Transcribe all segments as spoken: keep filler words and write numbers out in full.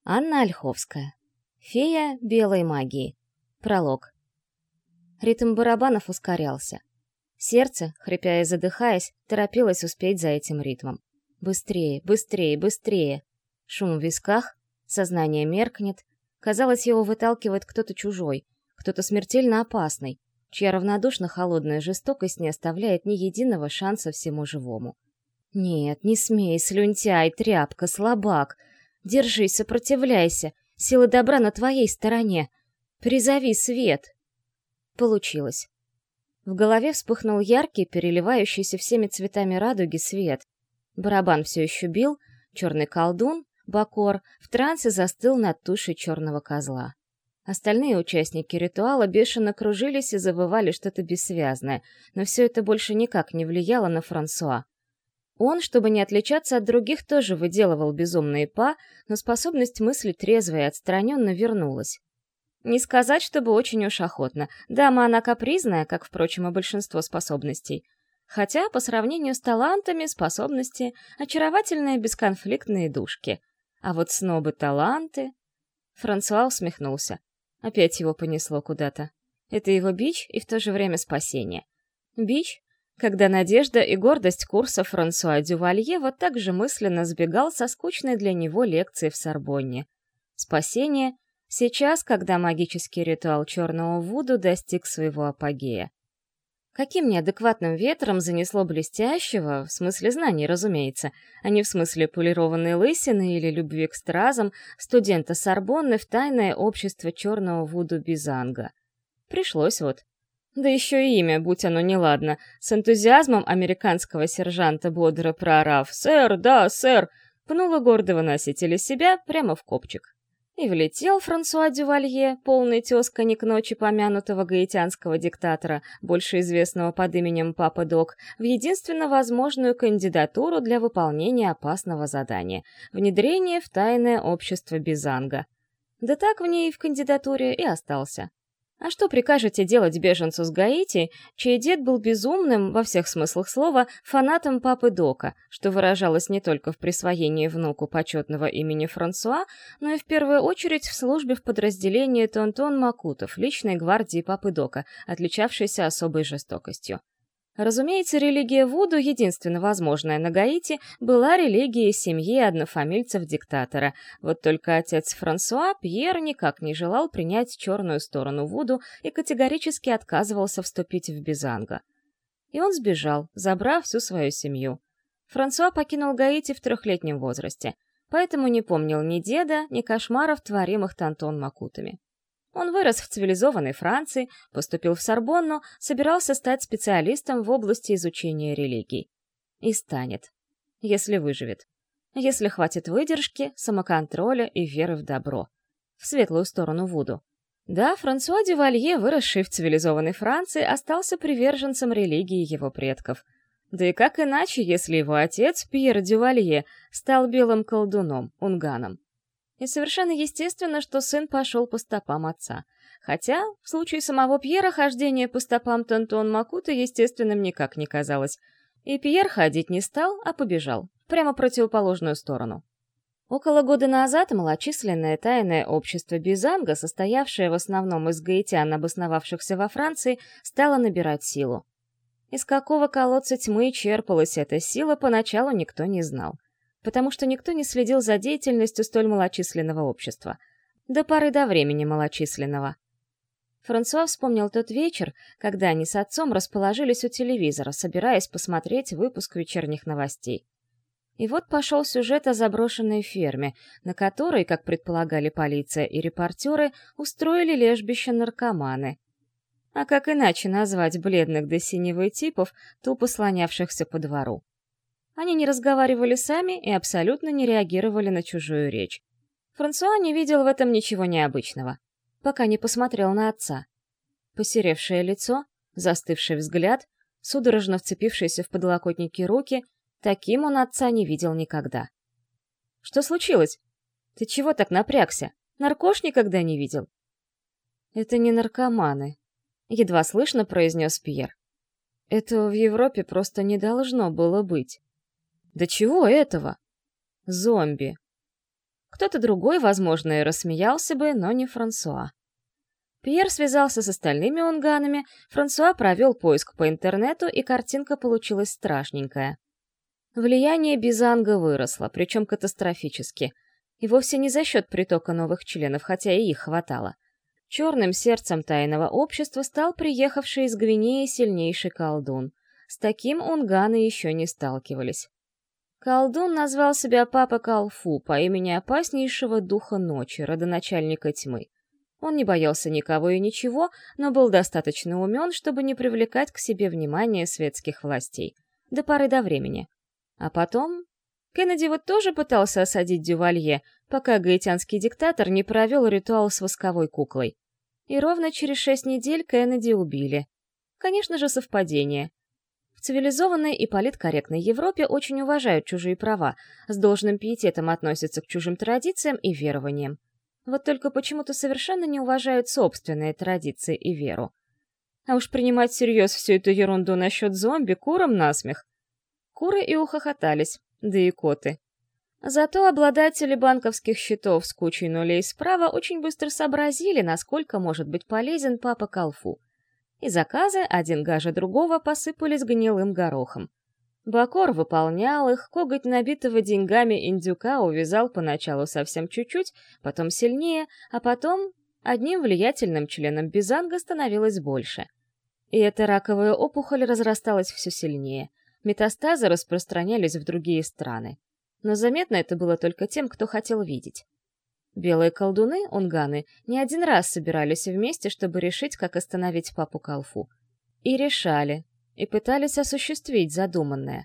Анна Ольховская. Фея белой магии. Пролог. Ритм барабанов ускорялся. Сердце, хрипя и задыхаясь, торопилось успеть за этим ритмом. Быстрее, быстрее, быстрее. Шум в висках, сознание меркнет. Казалось, его выталкивает кто-то чужой, кто-то смертельно опасный, чья равнодушно холодная жестокость не оставляет ни единого шанса всему живому. Нет, не смей, слюнтяй, тряпка, слабак. Держись, сопротивляйся. Силы добра на твоей стороне. Призови свет. Получилось. В голове вспыхнул яркий, переливающийся всеми цветами радуги свет. Барабан все еще бил, черный колдун, Бакор, в трансе застыл над тушей черного козла. Остальные участники ритуала бешено кружились и завывали что-то бессвязное, но все это больше никак не влияло на Франсуа. Он, чтобы не отличаться от других, тоже выделывал безумные па, но способность мыслить трезво и отстраненно вернулась. Не сказать, чтобы очень уж охотно. Дама она капризная, как, впрочем, и большинство способностей. Хотя, по сравнению с талантами, способности — очаровательные бесконфликтные душки. А вот снобы-таланты... Франсуа усмехнулся. Опять его понесло куда-то. Это его бич и в то же время спасение. Бич, когда надежда и гордость курса Франсуа Дювалье вот так же мысленно сбегал со скучной для него лекции в Сорбонне. Спасение — сейчас, когда магический ритуал черного Вуду достиг своего апогея. Каким неадекватным ветром занесло блестящего, в смысле знаний, разумеется, а не в смысле полированной лысины или любви к стразам, студента Сорбонны в тайное общество черного Вуду Бизанга. Пришлось вот. Да еще и имя, будь оно неладно, с энтузиазмом американского сержанта бодро проорав «Сэр, да, сэр!» пнула гордого носителя себя прямо в копчик. И влетел Франсуа Дювалье, полный тезка не к ночи помянутого гаитянского диктатора, больше известного под именем Папа Док, в единственно возможную кандидатуру для выполнения опасного задания — внедрение в тайное общество Бизанга. Да так в ней в кандидатуре и остался. А что прикажете делать беженцу с Гаити, чей дед был безумным, во всех смыслах слова, фанатом Папы Дока, что выражалось не только в присвоении внуку почетного имени Франсуа, но и в первую очередь в службе в подразделении Тонтон Макутов, личной гвардии Папы Дока, отличавшейся особой жестокостью. Разумеется, религия Вуду, единственно возможная на Гаити, была религией семьи однофамильцев диктатора. Вот только отец Франсуа, Пьер, никак не желал принять черную сторону Вуду и категорически отказывался вступить в Бизанго. И он сбежал, забрав всю свою семью. Франсуа покинул Гаити в трехлетнем возрасте, поэтому не помнил ни деда, ни кошмаров, творимых Тонтон Макутами. Он вырос в цивилизованной Франции, поступил в Сорбонну, собирался стать специалистом в области изучения религий. И станет. Если выживет. Если хватит выдержки, самоконтроля и веры в добро. В светлую сторону Вуду. Да, Франсуа Дювалье, выросший в цивилизованной Франции, остался приверженцем религии его предков. Да и как иначе, если его отец, Пьер Дювалье, стал белым колдуном, унганом. И совершенно естественно, что сын пошел по стопам отца. Хотя, в случае самого Пьера, хождение по стопам Тонтон Макута естественным никак не казалось. И Пьер ходить не стал, а побежал, прямо в противоположную сторону. Около года назад малочисленное тайное общество Бизанга, состоявшее в основном из гаитян, обосновавшихся во Франции, стало набирать силу. Из какого колодца тьмы черпалась эта сила, поначалу никто не знал. Потому что никто не следил за деятельностью столь малочисленного общества. До поры до времени малочисленного. Франсуа вспомнил тот вечер, когда они с отцом расположились у телевизора, собираясь посмотреть выпуск вечерних новостей. И вот пошел сюжет о заброшенной ферме, на которой, как предполагали полиция и репортеры, устроили лежбище наркоманы. А как иначе назвать бледных до синевой типов, тупо слонявшихся по двору? Они не разговаривали сами и абсолютно не реагировали на чужую речь. Франсуа не видел в этом ничего необычного, пока не посмотрел на отца. Посеревшее лицо, застывший взгляд, судорожно вцепившиеся в подлокотники руки, таким он отца не видел никогда. «Что случилось? Ты чего так напрягся? Наркош никогда не видел?» «Это не наркоманы», — едва слышно произнес Пьер. «Этого в Европе просто не должно было быть». «Да чего этого?» «Зомби». Кто-то другой, возможно, и рассмеялся бы, но не Франсуа. Пьер связался с остальными унганами, Франсуа провел поиск по интернету, и картинка получилась страшненькая. Влияние Бизанга выросло, причем катастрофически. И вовсе не за счет притока новых членов, хотя и их хватало. Черным сердцем тайного общества стал приехавший из Гвинеи сильнейший колдун. С таким унганы еще не сталкивались. Колдун назвал себя Папа Калфу по имени опаснейшего духа ночи, родоначальника тьмы. Он не боялся никого и ничего, но был достаточно умен, чтобы не привлекать к себе внимание светских властей. До поры до времени. А потом... Кеннеди вот тоже пытался осадить Дювалье, пока гаитянский диктатор не провел ритуал с восковой куклой. И ровно через шесть недель Кеннеди убили. Конечно же, совпадение. В цивилизованной и политкорректной Европе очень уважают чужие права, с должным пиететом относятся к чужим традициям и верованиям. Вот только почему-то совершенно не уважают собственные традиции и веру. А уж принимать всерьез всю эту ерунду насчет зомби курам насмех. Куры и ухохотались, да и коты. Зато обладатели банковских счетов с кучей нулей справа очень быстро сообразили, насколько может быть полезен Папа Калфу. И заказы, один гаже другого, посыпались гнилым горохом. Бакор выполнял их, коготь набитого деньгами индюка увязал поначалу совсем чуть-чуть, потом сильнее, а потом одним влиятельным членом Бизанга становилось больше. И эта раковая опухоль разрасталась все сильнее. Метастазы распространялись в другие страны. Но заметно это было только тем, кто хотел видеть. Белые колдуны, унганы, не один раз собирались вместе, чтобы решить, как остановить Папу Калфу. И решали, и пытались осуществить задуманное.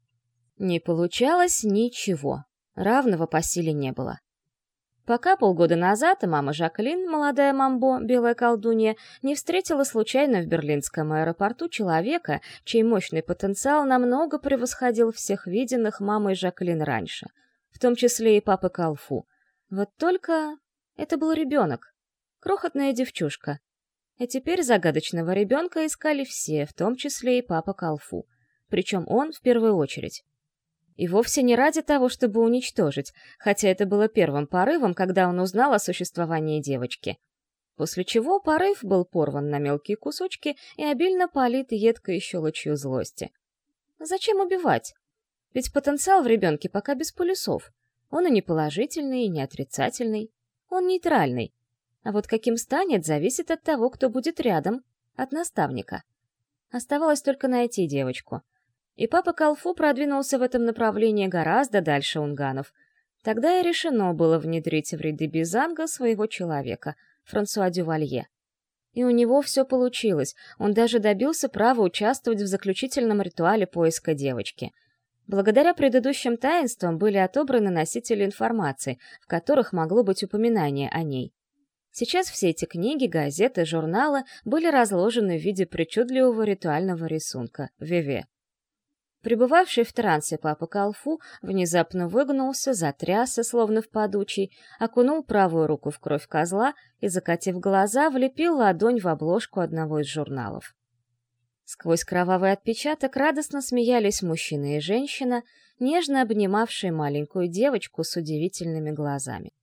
Не получалось ничего, равного по силе не было. Пока полгода назад мама Жаклин, молодая мамбо, белая колдунья, не встретила случайно в берлинском аэропорту человека, чей мощный потенциал намного превосходил всех виденных мамой Жаклин раньше, в том числе и Папы Калфу. Вот только это был ребенок, крохотная девчушка. И теперь загадочного ребенка искали все, в том числе и Папа Калфу, причем он в первую очередь. И вовсе не ради того, чтобы уничтожить, хотя это было первым порывом, когда он узнал о существовании девочки. После чего порыв был порван на мелкие кусочки и обильно полит едкой щелочью злости. Зачем убивать? Ведь потенциал в ребенке пока без полюсов. Он и не положительный, и не отрицательный. Он нейтральный. А вот каким станет, зависит от того, кто будет рядом, от наставника. Оставалось только найти девочку. И Папа Калфу продвинулся в этом направлении гораздо дальше унганов. Тогда и решено было внедрить в ряды Бизанга своего человека, Франсуа Дювалье. И у него все получилось, он даже добился права участвовать в заключительном ритуале поиска девочки. Благодаря предыдущим таинствам были отобраны носители информации, в которых могло быть упоминание о ней. Сейчас все эти книги, газеты, журналы были разложены в виде причудливого ритуального рисунка — веве. Пребывавший в трансе Папа Калфу внезапно выгнулся, затрясся, словно в падучий, окунул правую руку в кровь козла и, закатив глаза, влепил ладонь в обложку одного из журналов. Сквозь кровавый отпечаток радостно смеялись мужчина и женщина, нежно обнимавшие маленькую девочку с удивительными глазами.